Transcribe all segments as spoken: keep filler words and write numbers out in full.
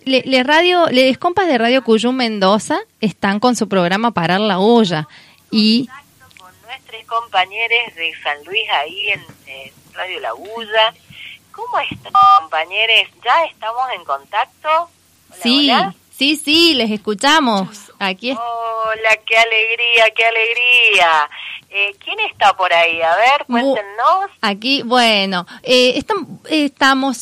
le, le radio, les compas de Radio Cuyum Mendoza están con su programa Parar la Olla y con nuestros compañeros de San Luis ahí en, en Radio La Bulla. ¿Cómo están, compañeros? ¿Ya estamos en contacto? Hola, sí, hola. sí, sí, les escuchamos. Aquí es... Hola, qué alegría, qué alegría. Eh, ¿Quién está por ahí? A ver, cuéntenos. Aquí, bueno, eh, estamos, estamos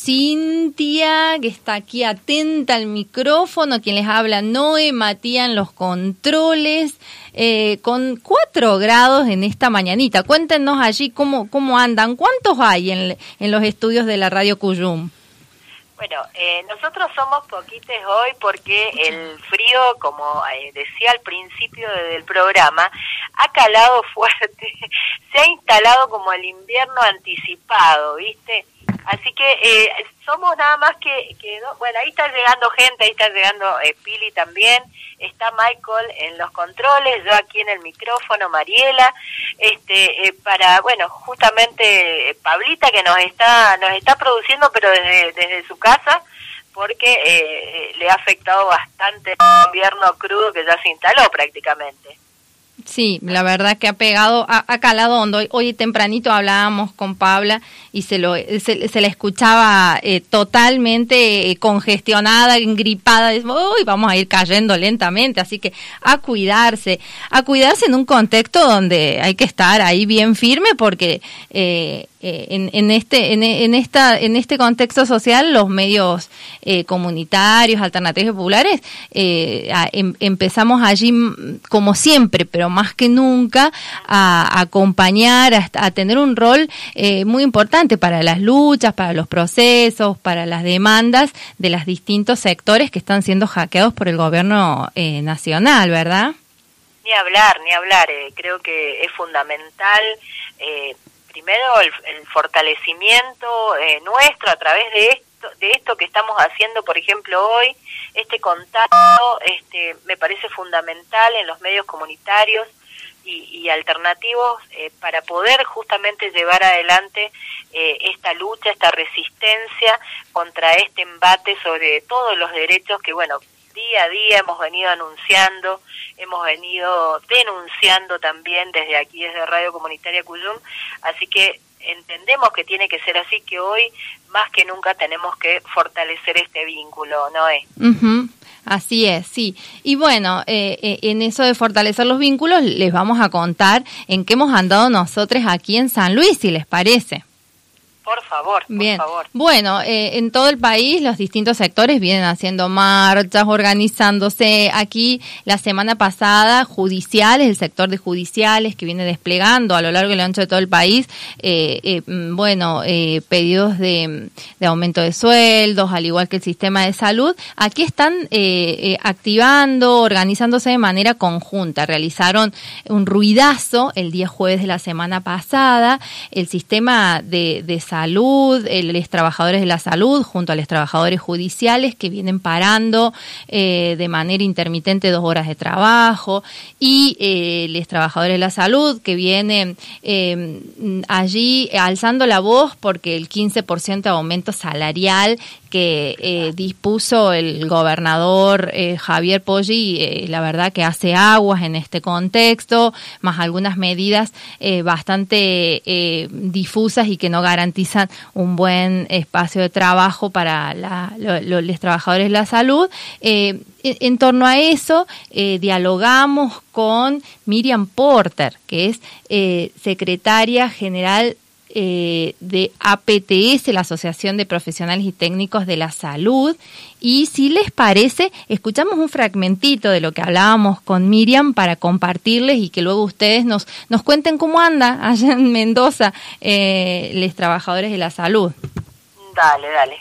Cintia, que está aquí atenta al micrófono, quien les habla Noé, Matías en los controles, eh, con cuatro grados en esta mañanita. Cuéntenos allí cómo, cómo andan, cuántos hay en, en los estudios de la Radio Cuyum. Bueno, eh, nosotros somos poquitos hoy porque el frío, como eh, decía al principio del programa, ha calado fuerte, se ha instalado como el invierno anticipado, ¿viste? Así que eh, somos nada más que, que no, bueno, ahí está llegando gente, ahí está llegando eh, Pili también, está Michael en los controles, yo aquí en el micrófono, Mariela, este, eh, para, bueno, justamente eh, Pablita que nos está, nos está produciendo, pero desde, desde su casa, porque eh, le ha afectado bastante el invierno crudo que ya se instaló prácticamente. Sí, la verdad que ha pegado, ha, ha calado hondo. Hoy, hoy tempranito hablábamos con Pabla y se lo se, se la escuchaba eh, totalmente eh, congestionada, engripada. Uy, vamos a ir cayendo lentamente, así que a cuidarse, a cuidarse en un contexto donde hay que estar ahí bien firme porque eh, eh, en, en este en, en esta en este contexto social los medios eh, comunitarios, alternativos y populares eh, a, em, empezamos allí como siempre, pero más que nunca a, a acompañar, a, a tener un rol eh, muy importante para las luchas, para los procesos, para las demandas de los distintos sectores que están siendo hackeados por el gobierno eh, nacional, ¿verdad? Ni hablar, ni hablar. Eh, creo que es fundamental, eh, primero, el, el fortalecimiento eh, nuestro a través de esto, de esto que estamos haciendo, por ejemplo, hoy, este contacto este, me parece fundamental en los medios comunitarios y, y alternativos eh, para poder justamente llevar adelante eh, esta lucha, esta resistencia contra este embate sobre todos los derechos que, bueno, día a día hemos venido anunciando, hemos venido denunciando también desde aquí, desde Radio Comunitaria Cuyum, así que entendemos que tiene que ser así, que hoy más que nunca tenemos que fortalecer este vínculo, ¿no es? Uh-huh. Así es, sí. Y bueno, eh, eh, en eso de fortalecer los vínculos les vamos a contar en qué hemos andado nosotros aquí en San Luis, si les parece. Por favor, por Bien. favor. Bueno, eh, en todo el país los distintos sectores vienen haciendo marchas, organizándose. Aquí la semana pasada, judiciales, el sector de judiciales que viene desplegando a lo largo y lo ancho de todo el país, eh, eh, bueno, eh, pedidos de, de aumento de sueldos, al igual que el sistema de salud. Aquí están eh, eh, activando, organizándose de manera conjunta. Realizaron un ruidazo el día jueves de la semana pasada. El sistema de, de salud, eh, los trabajadores de la salud junto a los trabajadores judiciales que vienen parando eh, de manera intermitente dos horas de trabajo y eh, los trabajadores de la salud que vienen eh, allí alzando la voz porque el quince por ciento de aumento salarial que eh, dispuso el gobernador eh, Javier Poggi, eh, la verdad que hace aguas en este contexto, más algunas medidas eh, bastante eh, difusas y que no garantizan un buen espacio de trabajo para la, lo, lo, los trabajadores de la salud. Eh, en, en torno a eso, eh, dialogamos con Miriam Porter, que es eh, secretaria general Eh, de A P T S, la Asociación de Profesionales y Técnicos de la Salud, y si les parece, escuchamos un fragmentito de lo que hablábamos con Miriam para compartirles y que luego ustedes nos, nos cuenten cómo anda allá en Mendoza eh, los trabajadores de la salud. Dale, dale.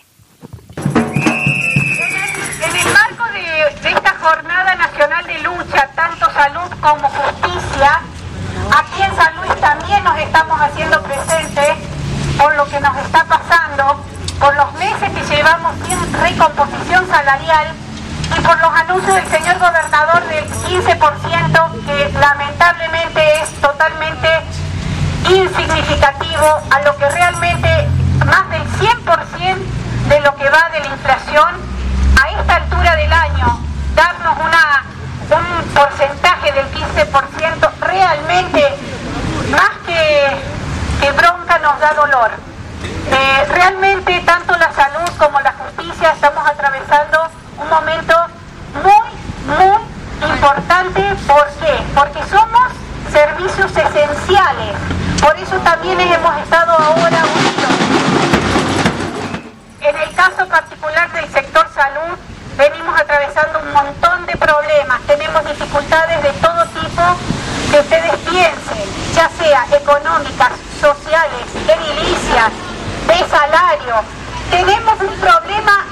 En el marco de, de esta jornada nacional de lucha, tanto salud como justicia, aquí en San Luis también nos estamos haciendo presentes por lo que nos está pasando, por los meses que llevamos sin recomposición salarial y por los anuncios del señor gobernador del quince por ciento que lamentablemente es totalmente insignificativo a lo que realmente más del cien por ciento de lo que va de la inflación a esta altura realmente tanto la salud como la justicia estamos atravesando un momento muy, muy importante. ¿Por qué? Porque somos servicios esenciales. Por eso también hemos estado ahora unidos. En el caso particular del sector salud, venimos atravesando un montón de problemas. Tenemos dificultades de todo tipo que ustedes piensen, ya sea económicas, sociales, edilicias, de salario. Tenemos un problema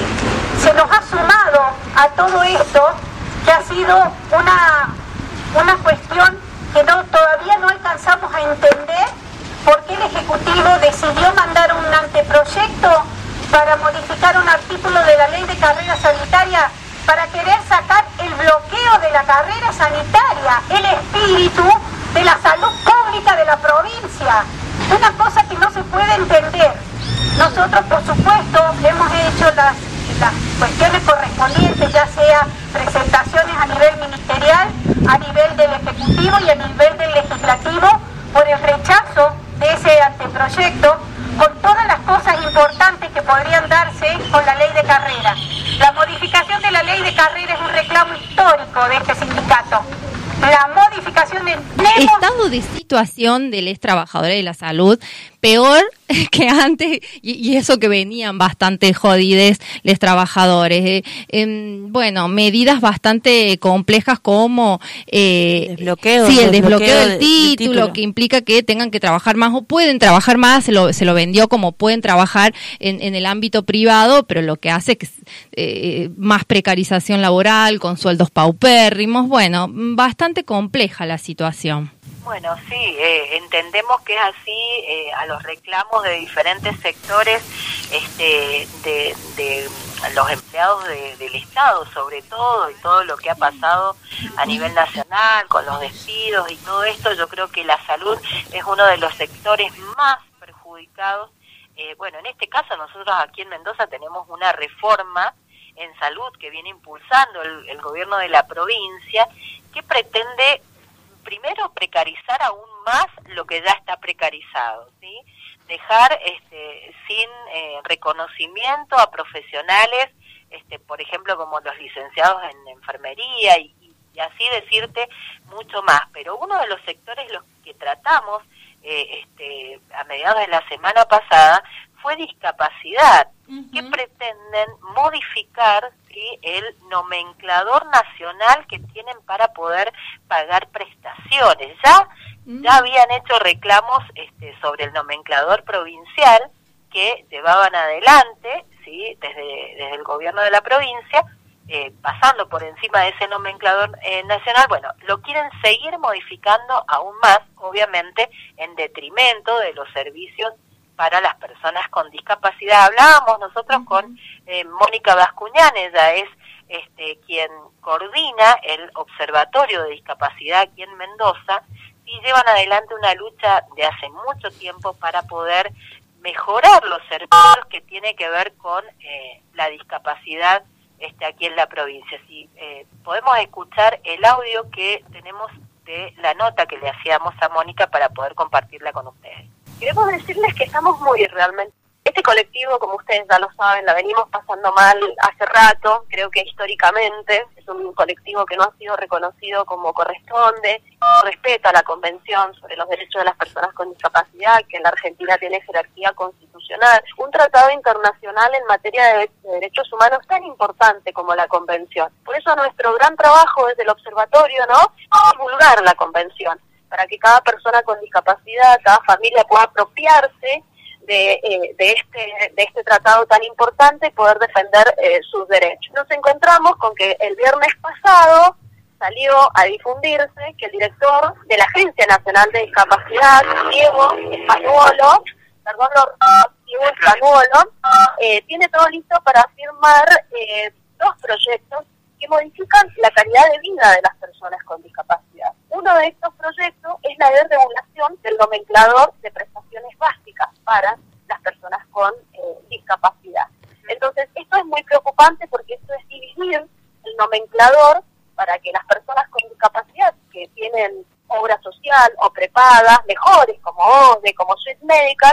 que se nos ha sumado a todo esto, que ha sido una, una cuestión que no, todavía no alcanzamos a entender por qué el Ejecutivo decidió mandar un anteproyecto para modificar un artículo de la Ley de Carrera Sanitaria para querer sacar el bloqueo de la carrera sanitaria, el espíritu de la salud pública de la provincia. Una cosa que no se puede entender. Nosotros, por supuesto, hemos hecho las, las cuestiones correspondientes, ya sea presentaciones a nivel ministerial, a nivel del Ejecutivo y a nivel del Legislativo, por el rechazo de ese anteproyecto, con todas las cosas importantes que podrían darse con la ley de carrera. La modificación de la ley de carrera es un reclamo histórico de este sindicato. La modificación del estado de situación de los trabajadores de la salud peor que antes, y, y eso que venían bastante jodides los trabajadores. Eh, eh, bueno, medidas bastante complejas como eh, desbloqueo, sí, el desbloqueo, desbloqueo del, del título, título, que implica que tengan que trabajar más o pueden trabajar más, se lo, se lo vendió como pueden trabajar en, en el ámbito privado, pero lo que hace que eh, más precarización laboral, con sueldos paupérrimos. Bueno, bastante compleja la situación. Bueno, sí, eh, entendemos que es así, eh, a los reclamos de diferentes sectores este, de, de los empleados de, del Estado, sobre todo, y todo lo que ha pasado a nivel nacional, con los despidos y todo esto. Yo creo que la salud es uno de los sectores más perjudicados. Eh, bueno, en este caso nosotros aquí en Mendoza tenemos una reforma en salud que viene impulsando el, el gobierno de la provincia, que pretende primero precarizar aún más lo que ya está precarizado, ¿sí? Dejar este, sin eh, reconocimiento a profesionales, este, por ejemplo, como los licenciados en enfermería y, y así decirte mucho más. Pero uno de los sectores los que tratamos eh, este, a mediados de la semana pasada fue discapacidad, uh-huh. que pretenden modificar, ¿sí?, el nomenclador nacional que tienen para poder pagar prestaciones. Ya, uh-huh. ya habían hecho reclamos este, sobre el nomenclador provincial que llevaban adelante, ¿sí?, desde, desde el gobierno de la provincia, eh, pasando por encima de ese nomenclador eh, nacional. Bueno, lo quieren seguir modificando aún más, obviamente, en detrimento de los servicios para las personas con discapacidad. Hablábamos nosotros uh-huh. con eh, Mónica Bascuñán, ella es este, quien coordina el Observatorio de Discapacidad aquí en Mendoza, y llevan adelante una lucha de hace mucho tiempo para poder mejorar los servicios que tiene que ver con eh, la discapacidad este, aquí en la provincia. Si eh, podemos escuchar el audio que tenemos de la nota que le hacíamos a Mónica para poder compartirla con ustedes. Queremos decirles que estamos muy realmente... Este colectivo, como ustedes ya lo saben, la venimos pasando mal hace rato. Creo que históricamente es un colectivo que no ha sido reconocido como corresponde. Respeta la Convención sobre los Derechos de las Personas con Discapacidad, que en la Argentina tiene jerarquía constitucional. Un tratado internacional en materia de, de derechos humanos tan importante como la Convención. Por eso nuestro gran trabajo desde el observatorio, ¿no?, es divulgar la Convención, para que cada persona con discapacidad, cada familia pueda apropiarse de, eh, de, este, de este tratado tan importante y poder defender eh, sus derechos. Nos encontramos con que el viernes pasado salió a difundirse que el director de la Agencia Nacional de Discapacidad, Diego Espanuolo, perdón, Diego Espanuolo, eh, tiene todo listo para firmar eh, dos proyectos que modifican la calidad de vida de las personas con discapacidad. Uno de estos proyectos es la de regulación del nomenclador de prestaciones básicas para las personas con eh, discapacidad. Entonces, esto es muy preocupante porque esto es dividir el nomenclador para que las personas con discapacidad que tienen obra social o prepagas mejores como O S D E, como Suite Medical,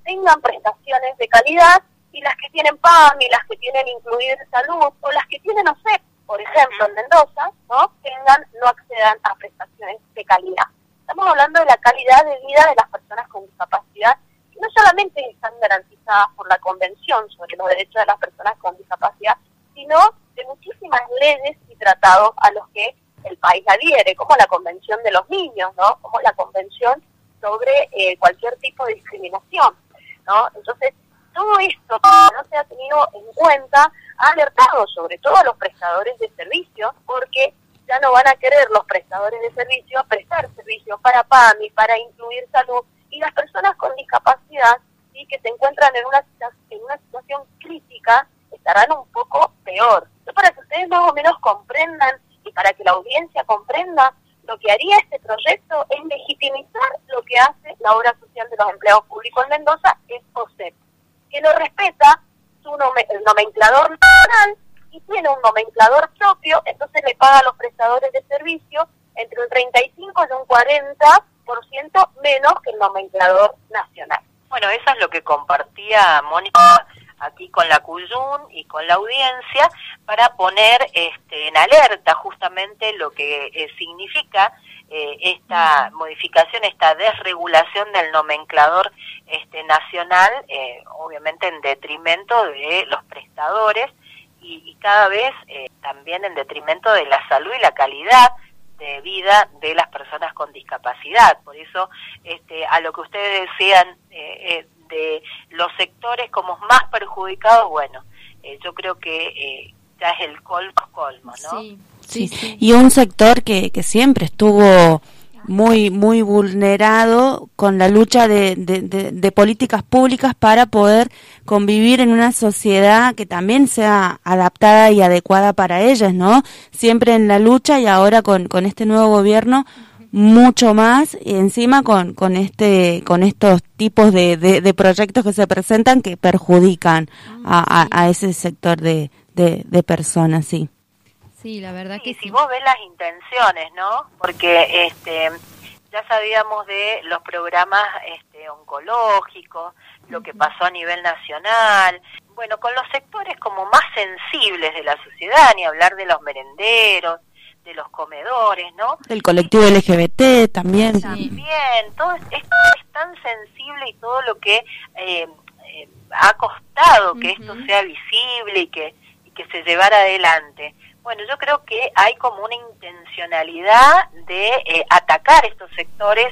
tengan prestaciones de calidad, y las que tienen P A M y las que tienen incluir salud, o las que tienen O S E P, por ejemplo, en Mendoza, ¿no? tengan, no accedan a prestaciones de calidad. Estamos hablando de la calidad de vida de las personas con discapacidad, que no solamente están garantizadas por la Convención sobre los Derechos de las Personas con Discapacidad, sino de muchísimas leyes y tratados a los que el país adhiere, como la Convención de los Niños, ¿no? como la Convención sobre eh, cualquier tipo de discriminación, ¿no? Entonces, todo esto que no se ha tenido en cuenta ha alertado sobre todo a los prestadores de servicios, porque ya no van a querer los prestadores de servicios prestar servicios para P A M y para incluir salud, y las personas con discapacidad, ¿sí? que se encuentran en una, en una situación crítica, estarán un poco peor. Entonces, para que ustedes más o menos comprendan y para que la audiencia comprenda, lo que haría este proyecto es legitimizar lo que hace la obra social de los empleados públicos en Mendoza, es O S E P, que lo respeta su nome, el nomenclador nacional y tiene un nomenclador propio, entonces le paga a los prestadores de servicio entre un treinta y cinco y un cuarenta por ciento menos que el nomenclador nacional. Bueno, eso es lo que compartía Mónica aquí con la Cuyún y con la audiencia, para poner este, en alerta justamente lo que eh, significa eh, esta modificación, esta desregulación del nomenclador este, nacional, eh, obviamente en detrimento de los prestadores y, y cada vez eh, también en detrimento de la salud y la calidad de vida de las personas con discapacidad. Por eso, este, a lo que ustedes decían eh, eh, de los sectores como más perjudicados, bueno, eh, yo creo que eh, ya es el colmo colmo, ¿no? Sí, sí, sí. Y un sector que, que siempre estuvo muy muy vulnerado con la lucha de, de, de, de políticas públicas para poder convivir en una sociedad que también sea adaptada y adecuada para ellas, ¿no? Siempre en la lucha, y ahora con, con este nuevo gobierno mucho más, y encima con con este con estos tipos de, de, de proyectos que se presentan que perjudican a, a, a ese sector de, de, de personas, sí. Sí, la verdad sí, que si sí. vos ves las intenciones, ¿no? Porque este ya sabíamos de los programas este oncológicos, lo que pasó a nivel nacional, bueno, con los sectores como más sensibles de la sociedad, ni hablar de los merenderos, de los comedores, ¿no? Del colectivo L G B T también. También, todo es, es, es tan sensible, y todo lo que eh, eh, ha costado que uh-huh. esto sea visible y que, y que se llevara adelante. Bueno, yo creo que hay como una intencionalidad de eh, atacar estos sectores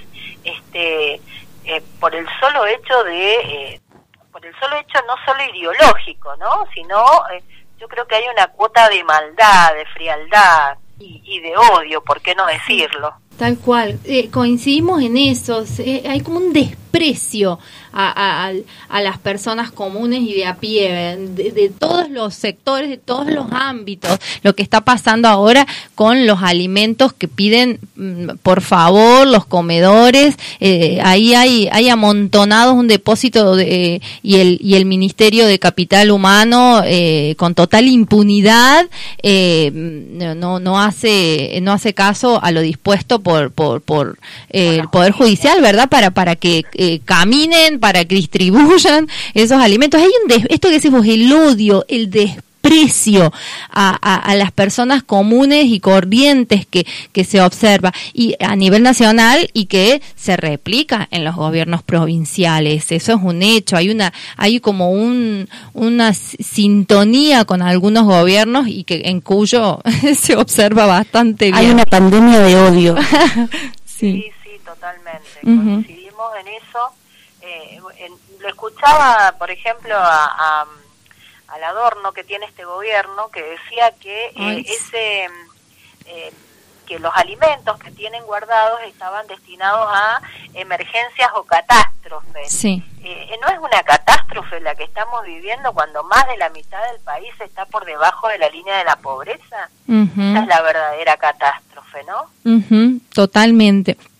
este eh, por el solo hecho de, eh, por el solo hecho no solo ideológico, ¿no? Sino eh, yo creo que hay una cuota de maldad, de frialdad, Y, y de odio, ¿por qué no decirlo? Tal cual, eh, coincidimos en eso, eh, hay como un desprecio a, a, a las personas comunes y de a pie, de, de todos los sectores, de todos los ámbitos, lo que está pasando ahora con los alimentos que piden, por favor, los comedores, eh, ahí hay hay amontonados un depósito de, y el y el Ministerio de Capital Humano eh, con total impunidad eh, no no hace no hace caso a lo dispuesto por por por eh, el Poder Judicial, ¿verdad? Para para que eh, caminen, para que distribuyan esos alimentos. Hay un des- esto que decimos, el odio, el desprecio a, a, a las personas comunes y corrientes que, que se observa y a nivel nacional, y que se replica en los gobiernos provinciales. Eso es un hecho. Hay una hay como un una sintonía con algunos gobiernos, y que en cuyo se observa bastante bien. Hay una pandemia de odio. Sí, sí, sí, totalmente. Uh-huh. Coincidimos en eso. Eh, en, lo escuchaba, por ejemplo, a, a, al adorno que tiene este gobierno, que decía que eh, ese eh, que los alimentos que tienen guardados estaban destinados a emergencias o catástrofes. Sí. Eh, no es una catástrofe la que estamos viviendo cuando más de la mitad del país está por debajo de la línea de la pobreza. Uh-huh. Esa es la verdadera catástrofe, ¿no? Uh-huh. Totalmente.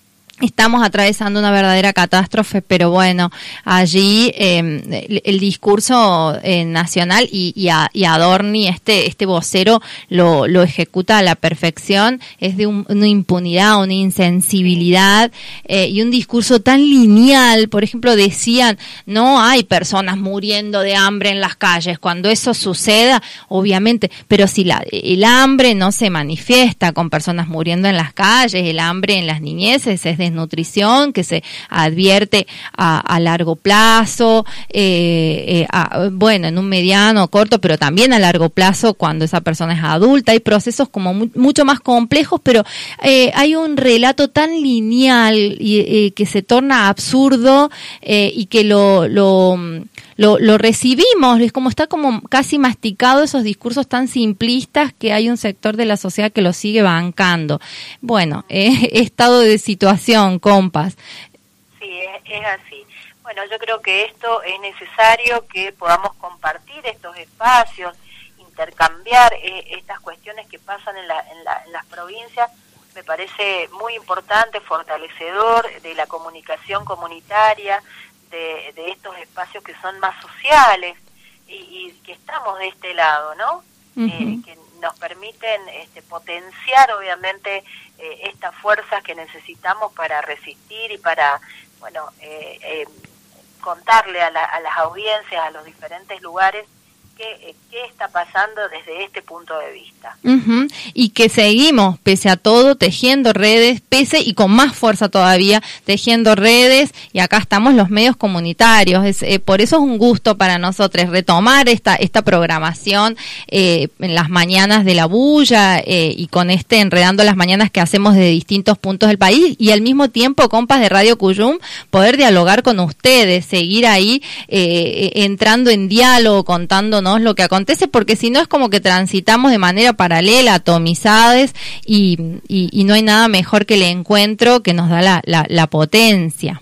Estamos atravesando una verdadera catástrofe, pero bueno, allí eh, el, el discurso eh, nacional y, y, a, y Adorni, este este vocero, lo, lo ejecuta a la perfección. Es de un, una impunidad, una insensibilidad eh, y un discurso tan lineal. Por ejemplo, decían, no hay personas muriendo de hambre en las calles. Cuando eso suceda, obviamente, pero si la, el hambre no se manifiesta con personas muriendo en las calles, el hambre en las niñeces es desnutrición que se advierte a, a largo plazo, eh, eh, a, bueno, en un mediano, corto, pero también a largo plazo cuando esa persona es adulta. Hay procesos como mu mucho más complejos, pero eh, hay un relato tan lineal y eh, que se torna absurdo eh, y que lo, lo Lo, lo recibimos, es como está como casi masticado esos discursos tan simplistas que hay un sector de la sociedad que lo sigue bancando. Bueno, eh, estado de situación, compas. Sí, es, es así. Bueno, yo creo que esto es necesario que podamos compartir estos espacios, intercambiar eh, estas cuestiones que pasan en, la, en, la, en las provincias. Me parece muy importante, fortalecedor de la comunicación comunitaria, De, de estos espacios que son más sociales y, y que estamos de este lado, ¿no? Uh-huh. eh, que nos permiten este, potenciar, obviamente, eh, estas fuerzas que necesitamos para resistir y para, bueno, eh, eh, contarle a, la, a las audiencias, a los diferentes lugares, qué, qué está pasando desde este punto de vista. Uh-huh. Y que seguimos, pese a todo, tejiendo redes, pese y con más fuerza todavía, tejiendo redes, y acá estamos los medios comunitarios. Es, eh, por eso es un gusto para nosotros retomar esta esta programación eh, en las mañanas de la bulla eh, y con este Enredando las Mañanas que hacemos de distintos puntos del país, y al mismo tiempo, compas de Radio Cuyum, poder dialogar con ustedes, seguir ahí eh, entrando en diálogo, contándonos lo que acontece, porque si no es como que transitamos de manera paralela, atomizadas, y, y, y no hay nada mejor que el encuentro que nos da la, la, la potencia.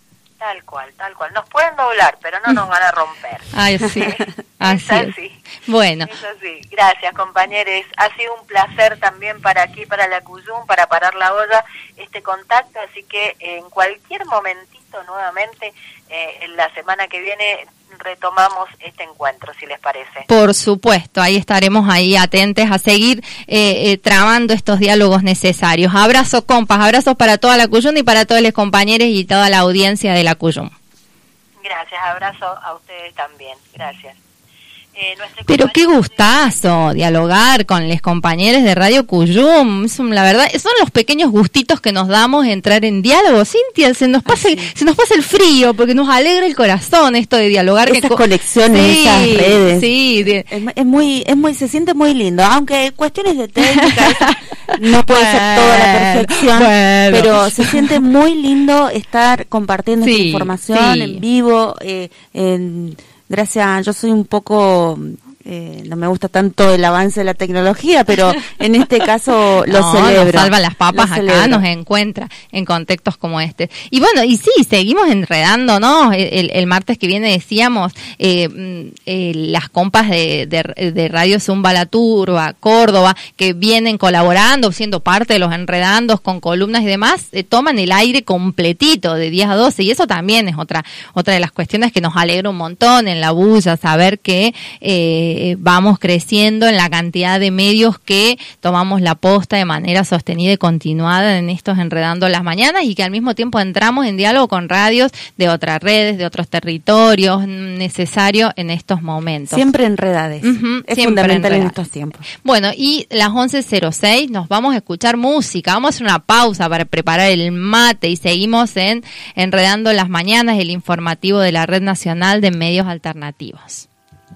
Tal cual, tal cual. Nos pueden doblar, pero no nos van a romper. Ay, sí. Así es. Así. Bueno. Es así. Gracias, compañeros. Ha sido un placer también para aquí, para la Cuyum, para Parar la Olla, este contacto. Así que en cualquier momentito, nuevamente, eh, en la semana que viene, retomamos este encuentro, si les parece. Por supuesto, ahí estaremos ahí atentos a seguir eh, eh, trabando estos diálogos necesarios. Abrazos, compas, abrazos para toda la Cuyum y para todos los compañeros y toda la audiencia de la Cuyum. Gracias, abrazo a ustedes también. Gracias. Eh, Pero qué gustazo dialogar con los compañeros de Radio Cuyum. Es un, la verdad, son los pequeños gustitos que nos damos entrar en diálogo. Cintia, se nos pasa, se nos pasa el frío porque nos alegra el corazón esto de dialogar. Esas que co conexiones, sí, esas redes. Sí, de... es, es muy, es muy, se siente muy lindo. Aunque cuestiones de técnica no puede bueno, ser toda la perfección, bueno. pero se siente muy lindo estar compartiendo sí, esta información sí. en vivo. Eh, en, Gracias, yo soy un poco, eh, no me gusta tanto el avance de la tecnología, pero en este caso lo no, celebro. Nos salva las papas lo acá, celebro. Nos encuentra en contextos como este. Y bueno, y sí, seguimos enredando, ¿no? El, el, el martes que viene decíamos, eh, eh, las compas de, de, de Radio Zumba La Turba, Córdoba, que vienen colaborando, siendo parte de los enredandos con columnas y demás, eh, toman el aire completito de diez a doce, y eso también es otra otra de las cuestiones que nos alegra un montón en la bulla, saber que eh, vamos creciendo en la cantidad de medios que tomamos la posta de manera sostenida y continuada en estos Enredando las Mañanas, y que al mismo tiempo entramos en diálogo con radios de otras redes, de otros territorios, necesario en estos momentos. Siempre enredades. Uh-huh, es siempre fundamental enredades. En estos tiempos. Bueno, y las once cero seis nos vamos a escuchar música. Vamos a hacer una pausa para preparar el mate y seguimos en Enredando las Mañanas, el informativo de la Red Nacional de Medios Alternativos.